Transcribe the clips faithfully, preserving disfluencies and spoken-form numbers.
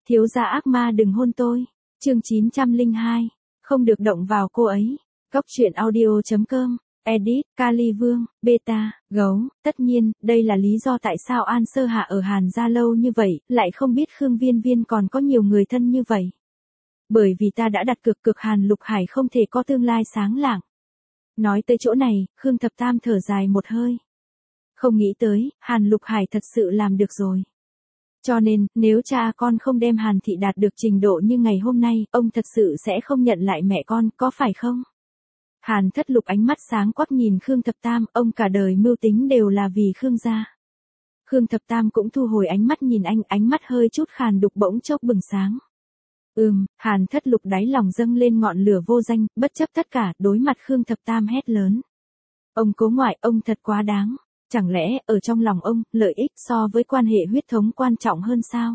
Thiếu gia ác ma đừng hôn tôi. Chương chín trăm lẻ hai. Không được động vào cô ấy. Góc truyện audio chấm com. Edit, Kali Vương, Beta, Gấu. Tất nhiên, đây là lý do tại sao An Sơ Hạ ở Hàn gia lâu như vậy, lại không biết Khương Viên Viên còn có nhiều người thân như vậy. Bởi vì ta đã đặt cược cực Hàn Lục Hải không thể có tương lai sáng lạng. Nói tới chỗ này, Khương Thập Tam thở dài một hơi. Không nghĩ tới, Hàn Lục Hải thật sự làm được rồi. Cho nên, nếu cha con không đem Hàn thị đạt được trình độ như ngày hôm nay, ông thật sự sẽ không nhận lại mẹ con, có phải không? Hàn Thất Lục ánh mắt sáng quắc nhìn Khương Thập Tam, ông cả đời mưu tính đều là vì Khương gia. Khương Thập Tam cũng thu hồi ánh mắt nhìn anh, ánh mắt hơi chút khàn đục bỗng chốc bừng sáng. Ừm, Hàn Thất Lục đáy lòng dâng lên ngọn lửa vô danh, bất chấp tất cả, đối mặt Khương Thập Tam hét lớn. Ông cố ngoại, ông thật quá đáng. Chẳng lẽ, ở trong lòng ông, lợi ích so với quan hệ huyết thống quan trọng hơn sao?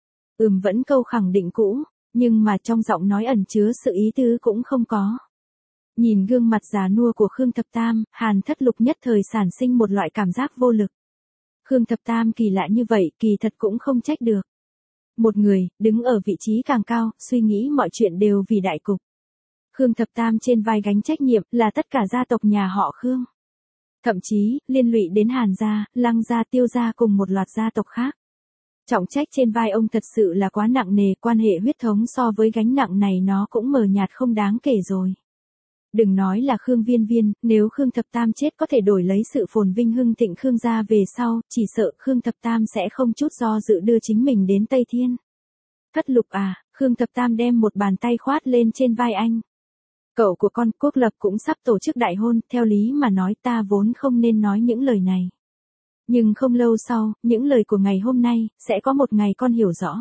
Ừm vẫn câu khẳng định cũ, nhưng mà trong giọng nói ẩn chứa sự ý tứ cũng không có. Nhìn gương mặt già nua của Khương Thập Tam, Hàn Thất Lục nhất thời sản sinh một loại cảm giác vô lực. Khương Thập Tam kỳ lạ như vậy, kỳ thật cũng không trách được. Một người, đứng ở vị trí càng cao, suy nghĩ mọi chuyện đều vì đại cục. Khương Thập Tam trên vai gánh trách nhiệm, là tất cả gia tộc nhà họ Khương. Thậm chí, liên lụy đến Hàn gia, Lăng gia, Tiêu gia cùng một loạt gia tộc khác. Trọng trách trên vai ông thật sự là quá nặng nề, quan hệ huyết thống so với gánh nặng này nó cũng mờ nhạt không đáng kể rồi. Đừng nói là Khương Viên Viên, nếu Khương Thập Tam chết có thể đổi lấy sự phồn vinh hưng thịnh Khương gia về sau, chỉ sợ Khương Thập Tam sẽ không chút do dự đưa chính mình đến Tây Thiên. Thất Lục à, Khương Thập Tam đem một bàn tay khoát lên trên vai anh. Cậu của con Quốc Lập cũng sắp tổ chức đại hôn, theo lý mà nói ta vốn không nên nói những lời này. Nhưng không lâu sau, những lời của ngày hôm nay, sẽ có một ngày con hiểu rõ.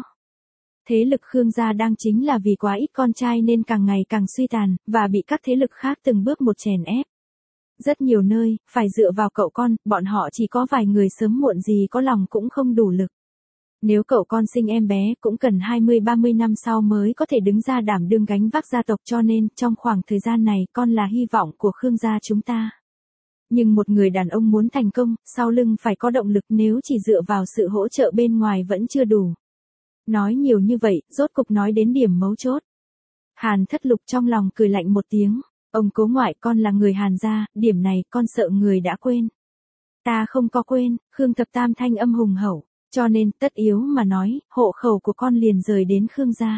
Thế lực Khương gia đang chính là vì quá ít con trai nên càng ngày càng suy tàn, và bị các thế lực khác từng bước một chèn ép. Rất nhiều nơi, phải dựa vào cậu con, bọn họ chỉ có vài người sớm muộn gì có lòng cũng không đủ lực. Nếu cậu con sinh em bé cũng cần hai mươi ba mươi năm sau mới có thể đứng ra đảm đương gánh vác gia tộc cho nên trong khoảng thời gian này con là hy vọng của Khương gia chúng ta. Nhưng một người đàn ông muốn thành công, sau lưng phải có động lực nếu chỉ dựa vào sự hỗ trợ bên ngoài vẫn chưa đủ. Nói nhiều như vậy, rốt cục nói đến điểm mấu chốt. Hàn Thất Lục trong lòng cười lạnh một tiếng, ông cố ngoại con là người Hàn gia, điểm này con sợ người đã quên. Ta không có quên, Khương Thập Tam thanh âm hùng hậu. Cho nên, tất yếu mà nói, hộ khẩu của con liền rời đến Khương gia.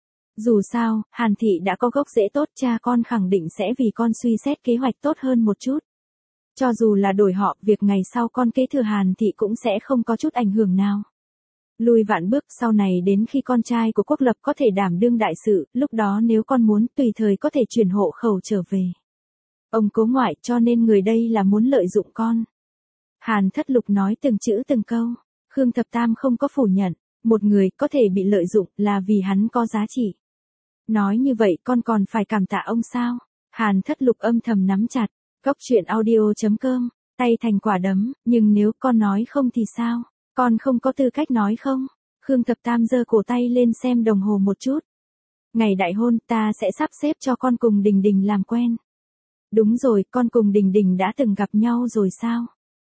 Dù sao, Hàn thị đã có gốc rễ tốt, cha con khẳng định sẽ vì con suy xét kế hoạch tốt hơn một chút. Cho dù là đổi họ, việc ngày sau con kế thừa Hàn thị cũng sẽ không có chút ảnh hưởng nào. Lùi vạn bước sau này đến khi con trai của Quốc Lập có thể đảm đương đại sự, lúc đó nếu con muốn tùy thời có thể chuyển hộ khẩu trở về. Ông cố ngoại cho nên người đây là muốn lợi dụng con. Hàn Thất Lục nói từng chữ từng câu. Khương Thập Tam không có phủ nhận, một người có thể bị lợi dụng là vì hắn có giá trị. Nói như vậy con còn phải cảm tạ ông sao? Hàn Thất Lục âm thầm nắm chặt, góc truyện audio chấm com, tay thành quả đấm, nhưng nếu con nói không thì sao? Con không có tư cách nói không? Khương Thập Tam giơ cổ tay lên xem đồng hồ một chút. Ngày đại hôn ta sẽ sắp xếp cho con cùng Đình Đình làm quen. Đúng rồi, con cùng Đình Đình đã từng gặp nhau rồi sao?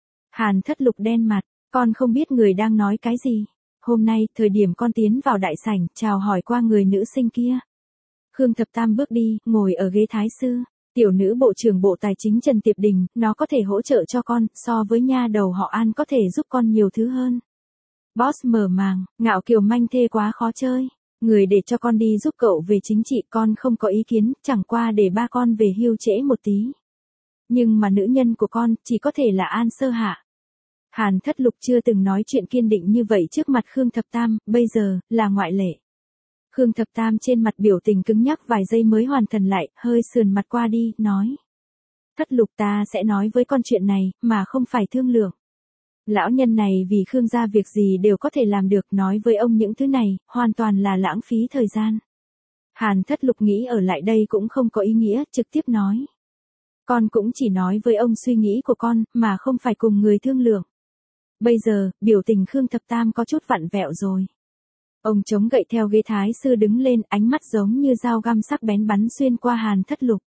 Hàn Thất Lục đen mặt. Con không biết người đang nói cái gì. Hôm nay, thời điểm con tiến vào đại sảnh, chào hỏi qua người nữ sinh kia. Khương Thập Tam bước đi, ngồi ở ghế thái sư. Tiểu nữ bộ trưởng bộ tài chính Trần Tiệp Đình, nó có thể hỗ trợ cho con, so với nha đầu họ An có thể giúp con nhiều thứ hơn. Boss mở màng, ngạo kiều manh thê quá khó chơi. Người để cho con đi giúp cậu về chính trị con không có ý kiến, chẳng qua để ba con về hưu trễ một tí. Nhưng mà nữ nhân của con, chỉ có thể là An Sơ Hạ. Hàn Thất Lục chưa từng nói chuyện kiên định như vậy trước mặt Khương Thập Tam, bây giờ, là ngoại lệ. Khương Thập Tam trên mặt biểu tình cứng nhắc vài giây mới hoàn thần lại, hơi sườn mặt qua đi, nói. Thất Lục ta sẽ nói với con chuyện này, mà không phải thương lượng. Lão nhân này vì Khương gia việc gì đều có thể làm được, nói với ông những thứ này, hoàn toàn là lãng phí thời gian. Hàn Thất Lục nghĩ ở lại đây cũng không có ý nghĩa, trực tiếp nói. Con cũng chỉ nói với ông suy nghĩ của con, mà không phải cùng người thương lượng. Bây giờ, biểu tình Khương Thập Tam có chút vặn vẹo rồi. Ông chống gậy theo ghế thái sư đứng lên, ánh mắt giống như dao găm sắc bén bắn xuyên qua Hàn Thất Lục.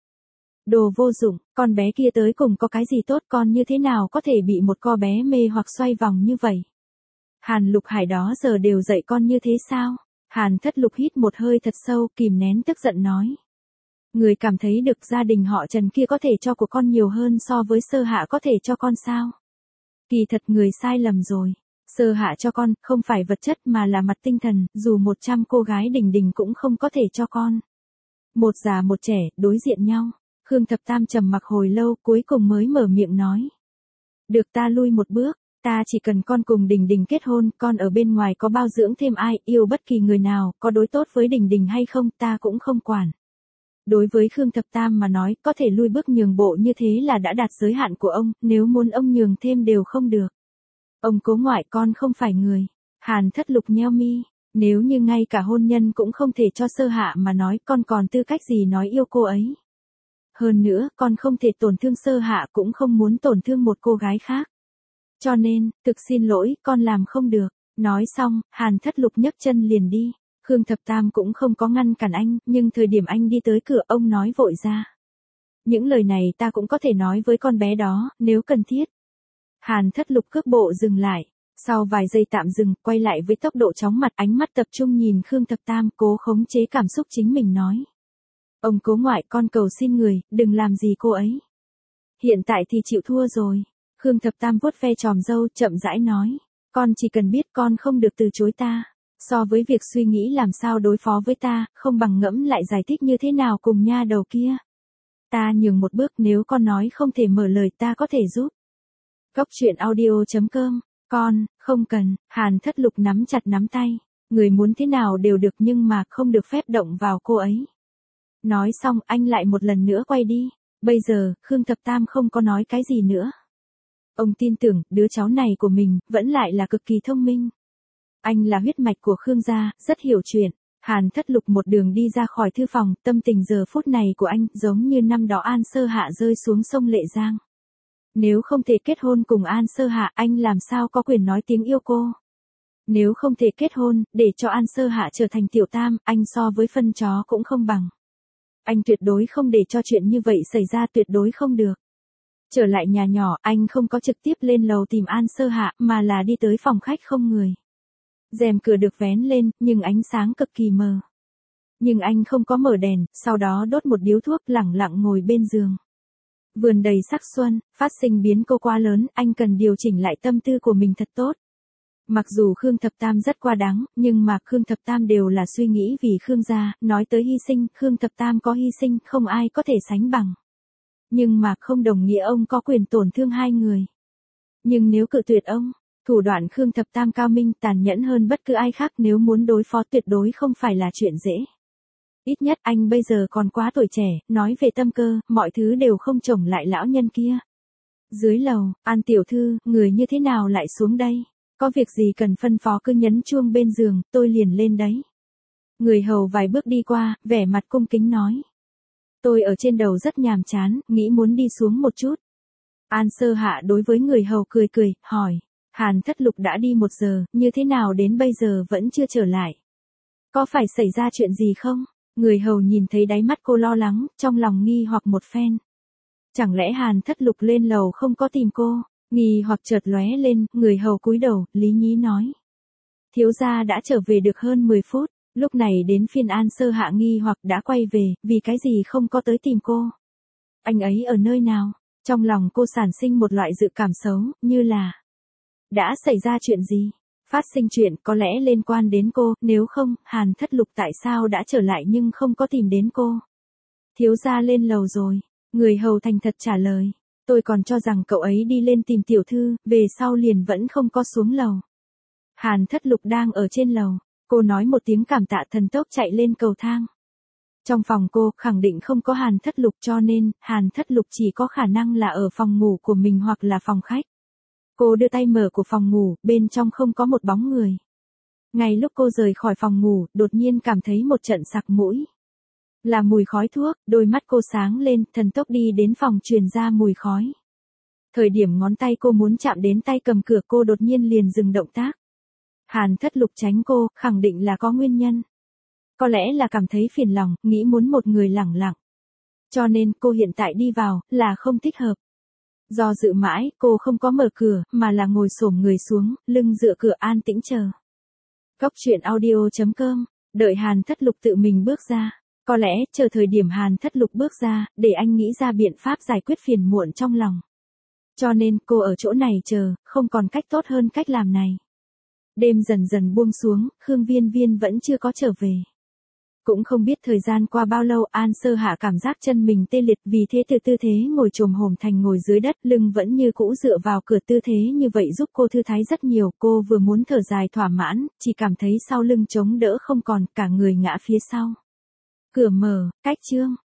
Đồ vô dụng, con bé kia tới cùng có cái gì tốt, con như thế nào có thể bị một cô bé mê hoặc xoay vòng như vậy? Hàn Lục Hải đó giờ đều dạy con như thế sao? Hàn Thất Lục hít một hơi thật sâu, kìm nén tức giận nói. Người cảm thấy được gia đình họ Trần kia có thể cho của con nhiều hơn so với Sơ Hạ có thể cho con sao? Kỳ thật người sai lầm rồi. Sơ Hạ cho con, không phải vật chất mà là mặt tinh thần, dù một trăm cô gái đỉnh đỉnh cũng không có thể cho con. Một già một trẻ, đối diện nhau. Khương Thập Tam trầm mặc hồi lâu, cuối cùng mới mở miệng nói. Được, ta lui một bước, ta chỉ cần con cùng Đình Đình kết hôn, con ở bên ngoài có bao dưỡng thêm ai, yêu bất kỳ người nào, có đối tốt với Đình Đình hay không, ta cũng không quản. Đối với Khương Thập Tam mà nói, có thể lui bước nhường bộ như thế là đã đạt giới hạn của ông, nếu muốn ông nhường thêm đều không được. Ông cố ngoại, con không phải người. Hàn Thất Lục nheo mi, nếu như ngay cả hôn nhân cũng không thể cho Sơ Hạ mà nói, con còn tư cách gì nói yêu cô ấy. Hơn nữa, con không thể tổn thương Sơ Hạ, cũng không muốn tổn thương một cô gái khác. Cho nên, thực xin lỗi, con làm không được. Nói xong, Hàn Thất Lục nhấc chân liền đi. Khương Thập Tam cũng không có ngăn cản anh, nhưng thời điểm anh đi tới cửa ông nói vội ra. Những lời này ta cũng có thể nói với con bé đó, nếu cần thiết. Hàn Thất Lục cước bộ dừng lại. Sau vài giây tạm dừng, quay lại với tốc độ chóng mặt, ánh mắt tập trung nhìn Khương Thập Tam, cố khống chế cảm xúc chính mình nói. Ông cố ngoại, con cầu xin người, đừng làm gì cô ấy. Hiện tại thì chịu thua rồi. Khương Thập Tam vuốt ve tròm râu, chậm rãi nói. Con chỉ cần biết con không được từ chối ta. So với việc suy nghĩ làm sao đối phó với ta, không bằng ngẫm lại giải thích như thế nào cùng nha đầu kia. Ta nhường một bước, nếu con nói không thể mở lời ta có thể giúp. Góc truyện audio chấm com. Con, không cần. Hàn Thất Lục nắm chặt nắm tay. Người muốn thế nào đều được nhưng mà không được phép động vào cô ấy. Nói xong anh lại một lần nữa quay đi. Bây giờ, Khương Thập Tam không có nói cái gì nữa. Ông tin tưởng, đứa cháu này của mình, vẫn lại là cực kỳ thông minh. Anh là huyết mạch của Khương gia, rất hiểu chuyện. Hàn Thất Lục một đường đi ra khỏi thư phòng, tâm tình giờ phút này của anh, giống như năm đó An Sơ Hạ rơi xuống sông Lệ Giang. Nếu không thể kết hôn cùng An Sơ Hạ, anh làm sao có quyền nói tiếng yêu cô? Nếu không thể kết hôn, để cho An Sơ Hạ trở thành tiểu tam, anh so với phân chó cũng không bằng. Anh tuyệt đối không để cho chuyện như vậy xảy ra, tuyệt đối không được. Trở lại nhà nhỏ, anh không có trực tiếp lên lầu tìm An Sơ Hạ, mà là đi tới phòng khách không người. Rèm cửa được vén lên, nhưng ánh sáng cực kỳ mờ. Nhưng anh không có mở đèn, sau đó đốt một điếu thuốc, lẳng lặng ngồi bên giường. Vườn đầy sắc xuân, phát sinh biến cố quá lớn, anh cần điều chỉnh lại tâm tư của mình thật tốt. Mặc dù Khương Thập Tam rất quá đáng, nhưng mà Khương Thập Tam đều là suy nghĩ vì Khương gia, nói tới hy sinh, Khương Thập Tam có hy sinh, không ai có thể sánh bằng. Nhưng mà không đồng nghĩa ông có quyền tổn thương hai người. Nhưng nếu cự tuyệt ông, thủ đoạn Khương Thập Tam cao minh, tàn nhẫn hơn bất cứ ai khác, nếu muốn đối phó tuyệt đối không phải là chuyện dễ. Ít nhất anh bây giờ còn quá tuổi trẻ, nói về tâm cơ, mọi thứ đều không chồng lại lão nhân kia. Dưới lầu, An tiểu thư, người như thế nào lại xuống đây? Có việc gì cần phân phó cứ nhấn chuông bên giường, tôi liền lên đấy. Người hầu vài bước đi qua, vẻ mặt cung kính nói. Tôi ở trên đầu rất nhàm chán, nghĩ muốn đi xuống một chút. An Sơ Hạ đối với người hầu cười cười, hỏi. Hàn Thất Lục đã đi một giờ, như thế nào đến bây giờ vẫn chưa trở lại? Có phải xảy ra chuyện gì không? Người hầu nhìn thấy đáy mắt cô lo lắng, trong lòng nghi hoặc một phen. Chẳng lẽ Hàn Thất Lục lên lầu không có tìm cô? Nghi hoặc chợt lóe lên, người hầu cúi đầu, lý nhí nói. Thiếu gia đã trở về được hơn mười phút, lúc này đến phiên An Sơ Hạ nghi hoặc đã quay về, vì cái gì không có tới tìm cô? Anh ấy ở nơi nào? Trong lòng cô sản sinh một loại dự cảm xấu, như là đã xảy ra chuyện gì? Phát sinh chuyện có lẽ liên quan đến cô, nếu không, Hàn Thất Lục tại sao đã trở lại nhưng không có tìm đến cô? Thiếu gia lên lầu rồi, người hầu thành thật trả lời. Tôi còn cho rằng cậu ấy đi lên tìm tiểu thư, về sau liền vẫn không có xuống lầu. Hàn Thất Lục đang ở trên lầu, cô nói một tiếng cảm tạ thần tốc chạy lên cầu thang. Trong phòng cô, khẳng định không có Hàn Thất Lục cho nên, Hàn Thất Lục chỉ có khả năng là ở phòng ngủ của mình hoặc là phòng khách. Cô đưa tay mở của phòng ngủ, bên trong không có một bóng người. Ngay lúc cô rời khỏi phòng ngủ, đột nhiên cảm thấy một trận sặc mũi. Là mùi khói thuốc, đôi mắt cô sáng lên, thần tốc đi đến phòng truyền ra mùi khói. Thời điểm ngón tay cô muốn chạm đến tay cầm cửa cô đột nhiên liền dừng động tác. Hàn Thất Lục tránh cô, khẳng định là có nguyên nhân. Có lẽ là cảm thấy phiền lòng, nghĩ muốn một người lẳng lặng. Cho nên cô hiện tại đi vào, là không thích hợp. Do dự mãi, cô không có mở cửa, mà là ngồi xổm người xuống, lưng dựa cửa an tĩnh chờ. Góc truyện audio chấm com Đợi Hàn Thất Lục tự mình bước ra. Có lẽ, chờ thời điểm Hàn Thất Lục bước ra, để anh nghĩ ra biện pháp giải quyết phiền muộn trong lòng. Cho nên, cô ở chỗ này chờ, không còn cách tốt hơn cách làm này. Đêm dần dần buông xuống, Khương Viên Viên vẫn chưa có trở về. Cũng không biết thời gian qua bao lâu, An Sơ Hạ cảm giác chân mình tê liệt, vì thế từ tư thế ngồi chồm hổm thành ngồi dưới đất, lưng vẫn như cũ dựa vào cửa, tư thế như vậy giúp cô thư thái rất nhiều. Cô vừa muốn thở dài thỏa mãn, chỉ cảm thấy sau lưng chống đỡ không còn, cả người ngã phía sau. Cửa mở, cách chương.